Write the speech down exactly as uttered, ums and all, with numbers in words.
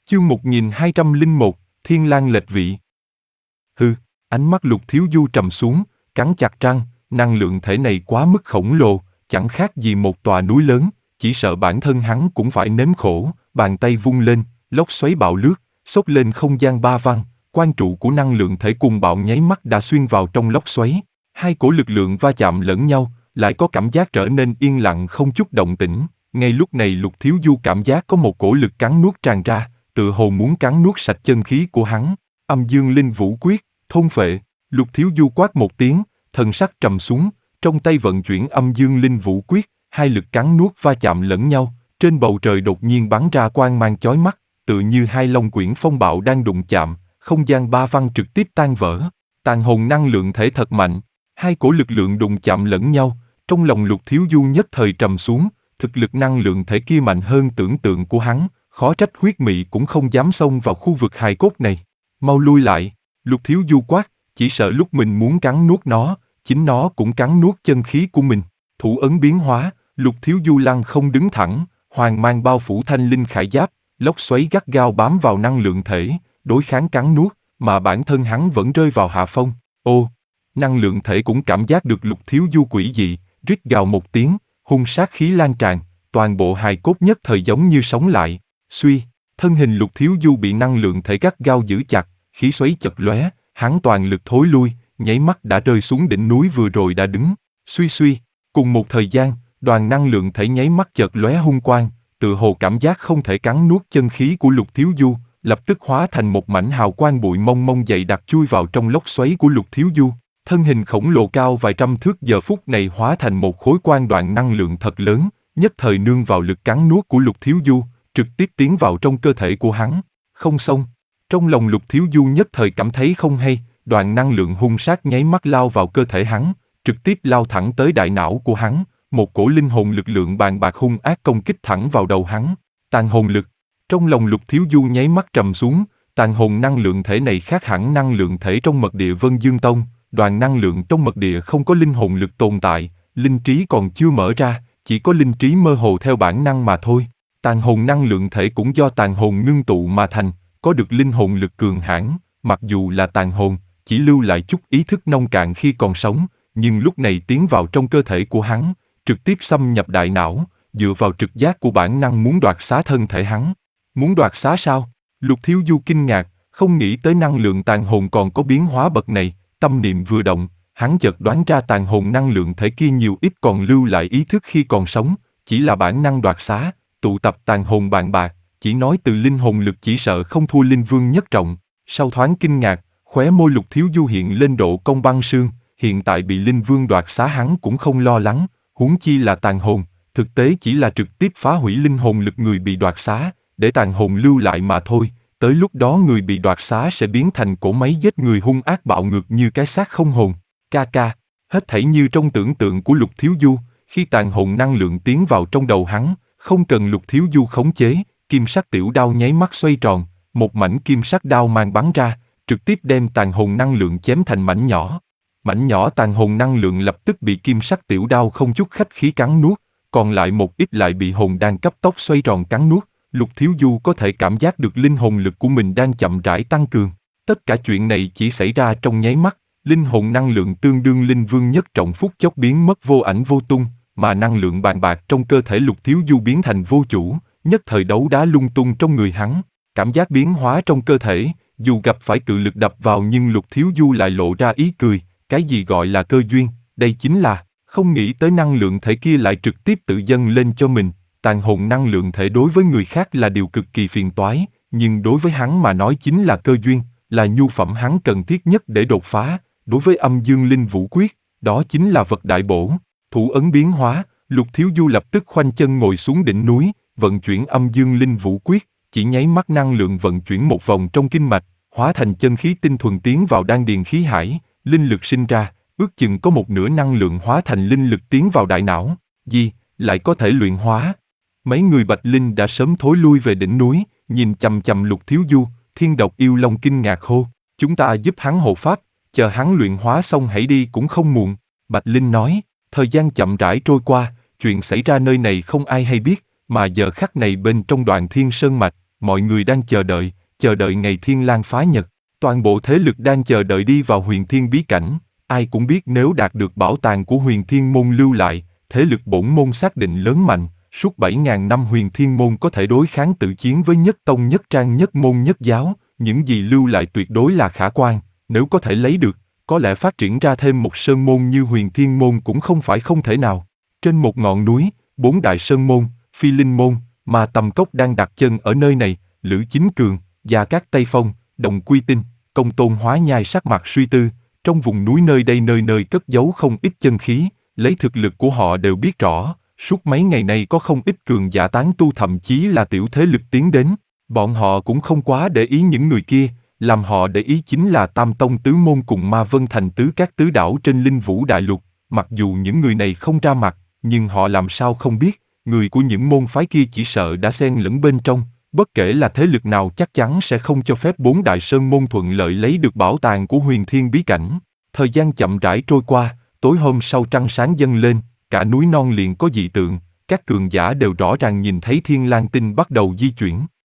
Chương một nghìn hai trăm lẻ một, Thiên Lang lệch vị. Hừ, ánh mắt Lục Thiếu Du trầm xuống, cắn chặt răng, năng lượng thể này quá mức khổng lồ, chẳng khác gì một tòa núi lớn, chỉ sợ bản thân hắn cũng phải nếm khổ. Bàn tay vung lên, lốc xoáy bạo lướt, xốc lên không gian ba văn, quan trụ của năng lượng thể cùng bạo nháy mắt đã xuyên vào trong lốc xoáy. Hai cổ lực lượng va chạm lẫn nhau, lại có cảm giác trở nên yên lặng không chút động tĩnh. Ngay lúc này Lục Thiếu Du cảm giác có một cổ lực cắn nuốt tràn ra, tựa hồ muốn cắn nuốt sạch chân khí của hắn. Âm Dương Linh Vũ Quyết, thôn phệ. Lục Thiếu Du quát một tiếng, thần sắc trầm xuống, trong tay vận chuyển Âm Dương Linh Vũ Quyết, hai lực cắn nuốt va chạm lẫn nhau, trên bầu trời đột nhiên bắn ra quang mang chói mắt, tựa như hai long quyển phong bạo đang đụng chạm, không gian ba văn trực tiếp tan vỡ. Tàn hồn năng lượng thể thật mạnh, hai cổ lực lượng đụng chạm lẫn nhau, trong lòng Lục Thiếu Du nhất thời trầm xuống, thực lực năng lượng thể kia mạnh hơn tưởng tượng của hắn, khó trách huyết mị cũng không dám xông vào khu vực hài cốt này. Mau lui lại, Lục Thiếu Du quát, chỉ sợ lúc mình muốn cắn nuốt nó, chính nó cũng cắn nuốt chân khí của mình. Thủ ấn biến hóa, Lục Thiếu Du lăng không đứng thẳng, hoàng mang bao phủ thanh linh khải giáp, lốc xoáy gắt gao bám vào năng lượng thể, đối kháng cắn nuốt, mà bản thân hắn vẫn rơi vào hạ phong. Ô, năng lượng thể cũng cảm giác được Lục Thiếu Du quỷ dị, rít gào một tiếng, hung sát khí lan tràn, toàn bộ hài cốt nhất thời giống như sống lại. Suy, thân hình Lục Thiếu Du bị năng lượng thể gắt gao giữ chặt, khí xoáy chật lóe, hắn toàn lực thối lui, nháy mắt đã rơi xuống đỉnh núi vừa rồi đã đứng. Suy suy, cùng một thời gian, đoàn năng lượng thể nháy mắt chợt lóe hung quang, tự hồ cảm giác không thể cắn nuốt chân khí của Lục Thiếu Du, lập tức hóa thành một mảnh hào quang bụi mông mông dày đặc chui vào trong lốc xoáy của Lục Thiếu Du. Thân hình khổng lồ cao vài trăm thước giờ phút này hóa thành một khối quang đoạn năng lượng thật lớn, nhất thời nương vào lực cắn nuốt của Lục Thiếu Du, trực tiếp tiến vào trong cơ thể của hắn. Không xong, trong lòng Lục Thiếu Du nhất thời cảm thấy không hay, đoàn năng lượng hung sát nháy mắt lao vào cơ thể hắn, trực tiếp lao thẳng tới đại não của hắn, một cổ linh hồn lực lượng bàn bạc hung ác công kích thẳng vào đầu hắn. Tàn hồn lực, trong lòng Lục Thiếu Du nháy mắt trầm xuống, tàn hồn năng lượng thể này khác hẳn năng lượng thể trong mật địa Vân Dương Tông, đoàn năng lượng trong mật địa không có linh hồn lực tồn tại, linh trí còn chưa mở ra, chỉ có linh trí mơ hồ theo bản năng mà thôi. Tàn hồn năng lượng thể cũng do tàn hồn ngưng tụ mà thành, có được linh hồn lực cường hãn, mặc dù là tàn hồn, chỉ lưu lại chút ý thức nông cạn khi còn sống, nhưng lúc này tiến vào trong cơ thể của hắn, trực tiếp xâm nhập đại não, dựa vào trực giác của bản năng muốn đoạt xá thân thể hắn. Muốn đoạt xá sao? Lục Thiếu Du kinh ngạc, không nghĩ tới năng lượng tàn hồn còn có biến hóa bậc này, tâm niệm vừa động, hắn chợt đoán ra tàn hồn năng lượng thể kia nhiều ít còn lưu lại ý thức khi còn sống, chỉ là bản năng đoạt xá, tụ tập tàn hồn bàn bạc, chỉ nói từ linh hồn lực chỉ sợ không thua linh vương nhất trọng. Sau thoáng kinh ngạc, khóe môi Lục Thiếu Du hiện lên độ cong băng sương, hiện tại bị linh vương đoạt xá hắn cũng không lo lắng, huống chi là tàn hồn, thực tế chỉ là trực tiếp phá hủy linh hồn lực người bị đoạt xá, để tàn hồn lưu lại mà thôi. Tới lúc đó người bị đoạt xá sẽ biến thành cỗ máy giết người hung ác bạo ngược như cái xác không hồn. Ca ca, hết thảy như trong tưởng tượng của Lục Thiếu Du, khi tàn hồn năng lượng tiến vào trong đầu hắn, không cần Lục Thiếu Du khống chế, kim sắc tiểu đao nháy mắt xoay tròn, một mảnh kim sắc đao mang bắn ra, trực tiếp đem tàn hồn năng lượng chém thành mảnh nhỏ. Mảnh nhỏ tàn hồn năng lượng lập tức bị kim sắc tiểu đao không chút khách khí cắn nuốt, còn lại một ít lại bị hồn đan cấp tốc xoay tròn cắn nuốt. Lục Thiếu Du có thể cảm giác được linh hồn lực của mình đang chậm rãi tăng cường. Tất cả chuyện này chỉ xảy ra trong nháy mắt, linh hồn năng lượng tương đương linh vương nhất trọng phút chốc biến mất vô ảnh vô tung, mà năng lượng bàn bạc trong cơ thể Lục Thiếu Du biến thành vô chủ, nhất thời đấu đá lung tung trong người hắn. Cảm giác biến hóa trong cơ thể, dù gặp phải cự lực đập vào nhưng Lục Thiếu Du lại lộ ra ý cười, cái gì gọi là cơ duyên, đây chính là, không nghĩ tới năng lượng thể kia lại trực tiếp tự dâng lên cho mình. Tàn hồn năng lượng thể đối với người khác là điều cực kỳ phiền toái, nhưng đối với hắn mà nói chính là cơ duyên, là nhu phẩm hắn cần thiết nhất để đột phá. Đối với Âm Dương Linh Vũ Quyết, đó chính là vật đại bổ. Thủ ấn biến hóa, Lục Thiếu Du lập tức khoanh chân ngồi xuống đỉnh núi, vận chuyển Âm Dương Linh Vũ Quyết, chỉ nháy mắt năng lượng vận chuyển một vòng trong kinh mạch, hóa thành chân khí tinh thuần tiến vào đan điền khí hải, linh lực sinh ra, ước chừng có một nửa năng lượng hóa thành linh lực tiến vào đại não. Gì, lại có thể luyện hóa? Mấy người Bạch Linh đã sớm thối lui về đỉnh núi, nhìn chằm chằm Lục Thiếu Du, Thiên Độc Yêu Long kinh ngạc hô, chúng ta giúp hắn hộ pháp, chờ hắn luyện hóa xong hãy đi cũng không muộn. Bạch Linh nói, thời gian chậm rãi trôi qua, chuyện xảy ra nơi này không ai hay biết, mà giờ khắc này bên trong Đoạn Thiên Sơn Mạch, mọi người đang chờ đợi, chờ đợi ngày Thiên Lang phá nhật. Toàn bộ thế lực đang chờ đợi đi vào huyền thiên bí cảnh, ai cũng biết nếu đạt được bảo tàng của huyền thiên môn lưu lại, thế lực bổn môn xác định lớn mạnh, suốt bảy ngàn năm huyền thiên môn có thể đối kháng tự chiến với nhất tông nhất trang nhất môn nhất giáo, những gì lưu lại tuyệt đối là khả quan, nếu có thể lấy được, có lẽ phát triển ra thêm một sơn môn như huyền thiên môn cũng không phải không thể nào. Trên một ngọn núi, bốn đại sơn môn, phi linh môn, mà Tầm Cốc đang đặt chân ở nơi này, Lữ Chính Cường, Gia Cát Tây Phong, Động Quy Tinh, Công Tôn Hóa Nhai sắc mặt suy tư, trong vùng núi nơi đây nơi nơi cất giấu không ít chân khí, lấy thực lực của họ đều biết rõ, suốt mấy ngày nay có không ít cường giả tán tu thậm chí là tiểu thế lực tiến đến, bọn họ cũng không quá để ý những người kia, làm họ để ý chính là Tam Tông Tứ Môn cùng Ma Vân Thành Tứ các tứ đảo trên Linh Vũ Đại Lục, mặc dù những người này không ra mặt, nhưng họ làm sao không biết, người của những môn phái kia chỉ sợ đã xen lẫn bên trong. Bất kể là thế lực nào chắc chắn sẽ không cho phép bốn đại sơn môn thuận lợi lấy được bảo tàng của huyền thiên bí cảnh. Thời gian chậm rãi trôi qua, tối hôm sau trăng sáng dâng lên, cả núi non liền có dị tượng, các cường giả đều rõ ràng nhìn thấy Thiên Lang tinh bắt đầu di chuyển.